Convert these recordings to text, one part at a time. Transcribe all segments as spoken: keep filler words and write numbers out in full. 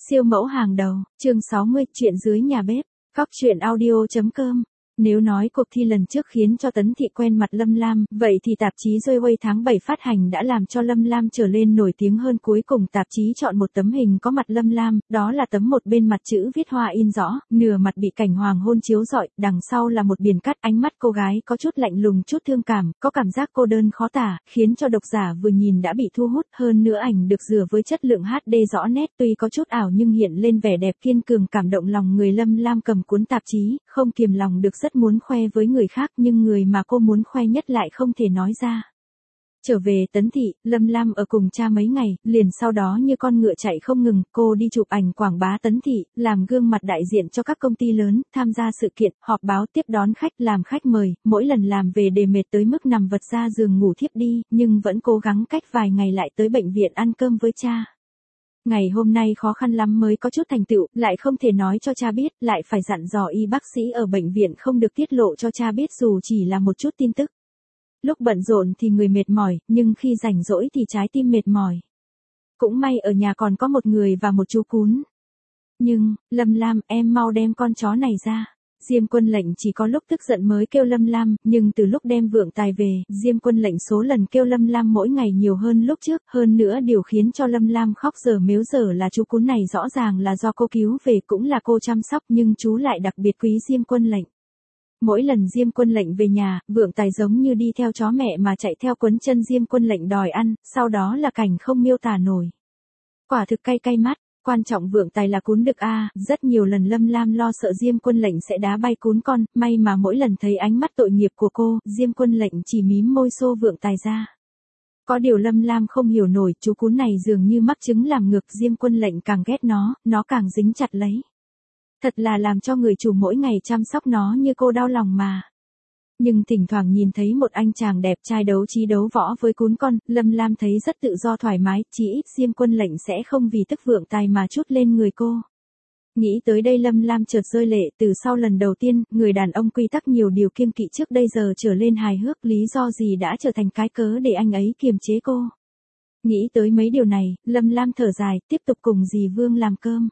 Siêu mẫu hàng đầu, chương sáu mươi, chuyện dưới nhà bếp, Cóc truyện audio chấm com. Nếu nói cuộc thi lần trước khiến cho Tấn Thị quen mặt Lâm Lam, vậy thì tạp chí Joy tháng bảy phát hành đã làm cho Lâm Lam trở lên nổi tiếng hơn. Cuối cùng tạp chí chọn một tấm hình có mặt Lâm Lam, đó là tấm một bên mặt chữ viết hoa in rõ, nửa mặt bị cảnh hoàng hôn chiếu rọi, đằng sau là một biển cát. Ánh mắt cô gái có chút lạnh lùng, chút thương cảm, có cảm giác cô đơn khó tả, khiến cho độc giả vừa nhìn đã bị thu hút. Hơn nữa ảnh được rửa với chất lượng hát đê rõ nét, tuy có chút ảo nhưng hiện lên vẻ đẹp kiên cường cảm động lòng người. Lâm Lam cầm cuốn tạp chí, không kiềm lòng được rất muốn khoe với người khác, nhưng người mà cô muốn khoe nhất lại không thể nói ra. Trở về Tấn Thị, Lâm Lam ở cùng cha mấy ngày, liền sau đó như con ngựa chạy không ngừng, cô đi chụp ảnh quảng bá Tấn Thị, làm gương mặt đại diện cho các công ty lớn, tham gia sự kiện, họp báo, tiếp đón khách, làm khách mời, mỗi lần làm về đều mệt tới mức nằm vật ra giường ngủ thiếp đi, nhưng vẫn cố gắng cách vài ngày lại tới bệnh viện ăn cơm với cha. Ngày hôm nay khó khăn lắm mới có chút thành tựu, lại không thể nói cho cha biết, lại phải dặn dò y bác sĩ ở bệnh viện không được tiết lộ cho cha biết dù chỉ là một chút tin tức. Lúc bận rộn thì người mệt mỏi, nhưng khi rảnh rỗi thì trái tim mệt mỏi. Cũng may ở nhà còn có một người và một chú cún. Nhưng, Lâm Lam, em mau đem con chó này ra. Diêm Quân Lệnh chỉ có lúc tức giận mới kêu Lâm Lam, nhưng từ lúc đem Vượng Tài về, Diêm Quân Lệnh số lần kêu Lâm Lam mỗi ngày nhiều hơn lúc trước. Hơn nữa điều khiến cho Lâm Lam khóc giờ mếu giờ là chú cún này rõ ràng là do cô cứu về, cũng là cô chăm sóc, nhưng chú lại đặc biệt quý Diêm Quân Lệnh. Mỗi lần Diêm Quân Lệnh về nhà, Vượng Tài giống như đi theo chó mẹ mà chạy theo quấn chân Diêm Quân Lệnh đòi ăn, sau đó là cảnh không miêu tả nổi. Quả thực cay cay mắt. Quan trọng Vượng Tài là cún đực a, rất nhiều lần Lâm Lam lo sợ Diêm Quân Lệnh sẽ đá bay cún con, may mà mỗi lần thấy ánh mắt tội nghiệp của cô, Diêm Quân Lệnh chỉ mím môi xô Vượng Tài ra. Có điều Lâm Lam không hiểu nổi, chú cún này dường như mắc chứng làm ngược, Diêm Quân Lệnh càng ghét nó, nó càng dính chặt lấy. Thật là làm cho người chủ mỗi ngày chăm sóc nó như cô đau lòng mà. Nhưng thỉnh thoảng nhìn thấy một anh chàng đẹp trai đấu trí đấu võ với cún con, Lâm Lam thấy rất tự do thoải mái, chỉ ít Diêm Quân Lệnh sẽ không vì tức Vượng Tài mà trút lên người cô. Nghĩ tới đây Lâm Lam chợt rơi lệ, từ sau lần đầu tiên, người đàn ông quy tắc nhiều điều kiêng kỵ trước đây giờ trở lên hài hước, lý do gì đã trở thành cái cớ để anh ấy kiềm chế cô. Nghĩ tới mấy điều này, Lâm Lam thở dài, tiếp tục cùng dì Vương làm cơm.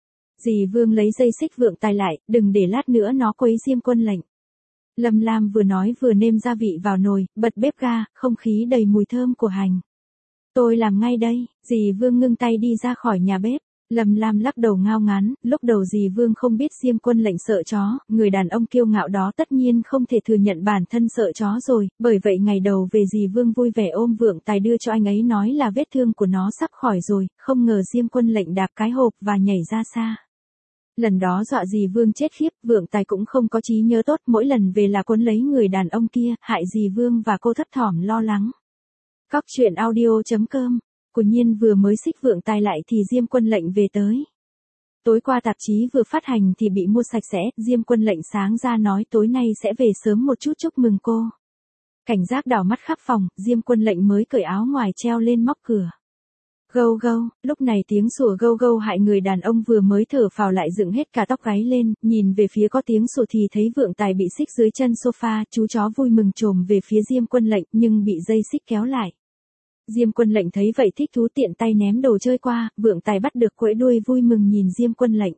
Dì Vương lấy dây xích Vượng Tài lại, đừng để lát nữa nó quấy Diêm Quân Lệnh. Lâm Lam vừa nói vừa nêm gia vị vào nồi, bật bếp ga, không khí đầy mùi thơm của hành. Tôi làm ngay đây, dì Vương ngưng tay đi ra khỏi nhà bếp. Lâm Lam lắc đầu ngao ngán, lúc đầu dì Vương không biết Diêm Quân Lệnh sợ chó, người đàn ông kiêu ngạo đó tất nhiên không thể thừa nhận bản thân sợ chó rồi, bởi vậy ngày đầu về dì Vương vui vẻ ôm Vượng Tài đưa cho anh ấy nói là vết thương của nó sắp khỏi rồi, không ngờ Diêm Quân Lệnh đạp cái hộp và nhảy ra xa. Lần đó dọa dì Vương chết khiếp, Vượng Tài cũng không có trí nhớ tốt, mỗi lần về là quấn lấy người đàn ông kia, hại dì Vương và cô thấp thỏm lo lắng. Cóc truyện audio chấm com. Của Nhiên vừa mới xích Vượng Tài lại thì Diêm Quân Lệnh về tới. Tối qua tạp chí vừa phát hành thì bị mua sạch sẽ, Diêm Quân Lệnh sáng ra nói tối nay sẽ về sớm một chút chúc mừng cô. Cảnh giác đảo mắt khắp phòng, Diêm Quân Lệnh mới cởi áo ngoài treo lên móc cửa. Gâu gâu, lúc này tiếng sủa gâu gâu hại người đàn ông vừa mới thở phào lại dựng hết cả tóc gáy lên, nhìn về phía có tiếng sủa thì thấy Vượng Tài bị xích dưới chân sofa, chú chó vui mừng trồm về phía Diêm Quân Lệnh nhưng bị dây xích kéo lại. Diêm Quân Lệnh thấy vậy thích thú tiện tay ném đồ chơi qua, Vượng Tài bắt được quẫy đuôi vui mừng nhìn Diêm Quân Lệnh.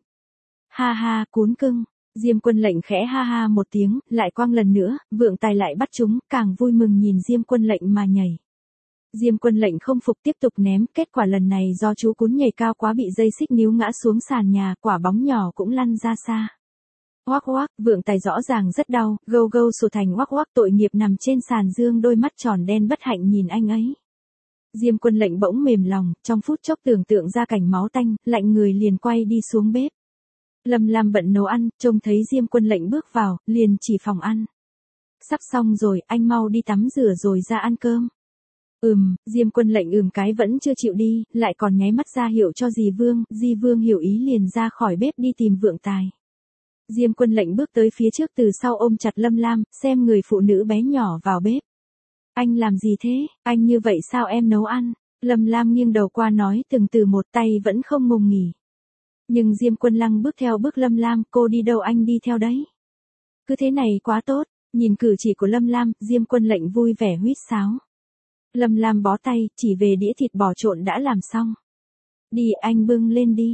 Ha ha, cún cưng. Diêm Quân Lệnh khẽ ha ha một tiếng, lại quăng lần nữa, Vượng Tài lại bắt chúng, càng vui mừng nhìn Diêm Quân Lệnh mà nhảy. Diêm Quân Lệnh không phục tiếp tục ném, kết quả lần này do chú cún nhảy cao quá bị dây xích níu ngã xuống sàn nhà, quả bóng nhỏ cũng lăn ra xa. Oác oác, Vượng Tài rõ ràng rất đau, gâu gâu sủa thành oác oác, tội nghiệp nằm trên sàn dương, đôi mắt tròn đen bất hạnh nhìn anh ấy. Diêm Quân Lệnh bỗng mềm lòng, trong phút chốc tưởng tượng ra cảnh máu tanh, lạnh người liền quay đi xuống bếp. Lâm Lam bận nấu ăn, trông thấy Diêm Quân Lệnh bước vào, liền chỉ phòng ăn. Sắp xong rồi, anh mau đi tắm rửa rồi ra ăn cơm. Ừm, Diêm Quân Lệnh ừm cái vẫn chưa chịu đi, lại còn nháy mắt ra hiệu cho dì Vương, dì Vương hiểu ý liền ra khỏi bếp đi tìm Vượng Tài. Diêm Quân Lệnh bước tới phía trước từ sau ôm chặt Lâm Lam, xem người phụ nữ bé nhỏ vào bếp. Anh làm gì thế, anh như vậy sao em nấu ăn? Lâm Lam nghiêng đầu qua nói từng từ một, tay vẫn không ngừng nghỉ. Nhưng Diêm Quân Lăng bước theo bước Lâm Lam, cô đi đâu anh đi theo đấy. Cứ thế này quá tốt, nhìn cử chỉ của Lâm Lam, Diêm Quân Lệnh vui vẻ huýt sáo. Lâm Lam bó tay, chỉ về đĩa thịt bò trộn đã làm xong. Đi anh bưng lên đi.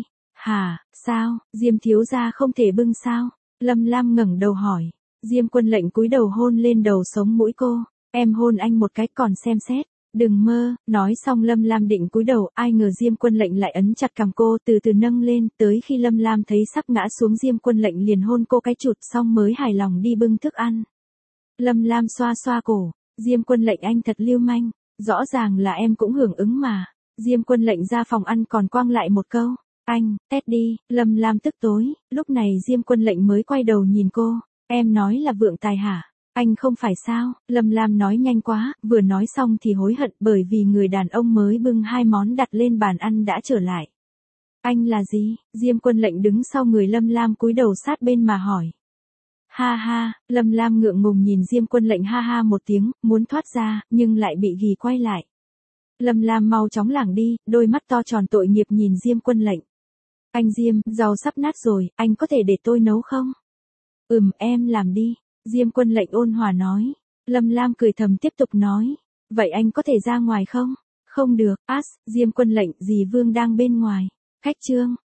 Hả, sao, Diêm thiếu gia không thể bưng sao? Lâm Lam ngẩng đầu hỏi. Diêm Quân Lệnh cúi đầu hôn lên đầu sống mũi cô. Em hôn anh một cái còn xem xét. Đừng mơ, nói xong Lâm Lam định cúi đầu, ai ngờ Diêm Quân Lệnh lại ấn chặt cằm cô, từ từ nâng lên, tới khi Lâm Lam thấy sắp ngã xuống Diêm Quân Lệnh liền hôn cô cái chụt xong mới hài lòng đi bưng thức ăn. Lâm Lam xoa xoa cổ, Diêm Quân Lệnh anh thật lưu manh, rõ ràng là em cũng hưởng ứng mà. Diêm Quân Lệnh ra phòng ăn còn quăng lại một câu, anh, tét đi, Lâm Lam tức tối, lúc này Diêm Quân Lệnh mới quay đầu nhìn cô, em nói là vượng tài hả? Anh không phải sao? Lâm Lam nói nhanh quá, vừa nói xong thì hối hận bởi vì người đàn ông mới bưng hai món đặt lên bàn ăn đã trở lại. Anh là gì? Diêm Quân Lệnh đứng sau người Lâm Lam cúi đầu sát bên mà hỏi. Ha ha, Lâm Lam ngượng ngùng nhìn Diêm Quân Lệnh ha ha một tiếng, muốn thoát ra, nhưng lại bị ghì quay lại. Lâm Lam mau chóng lảng đi, đôi mắt to tròn tội nghiệp nhìn Diêm Quân Lệnh. Anh Diêm, rau sắp nát rồi, anh có thể để tôi nấu không? Ừm, em làm đi. Diêm Quân Lệnh ôn hòa nói. Lâm Lam cười thầm tiếp tục nói. Vậy anh có thể ra ngoài không? Không được, as, Diêm Quân Lệnh, dì Vương đang bên ngoài. Khách trương.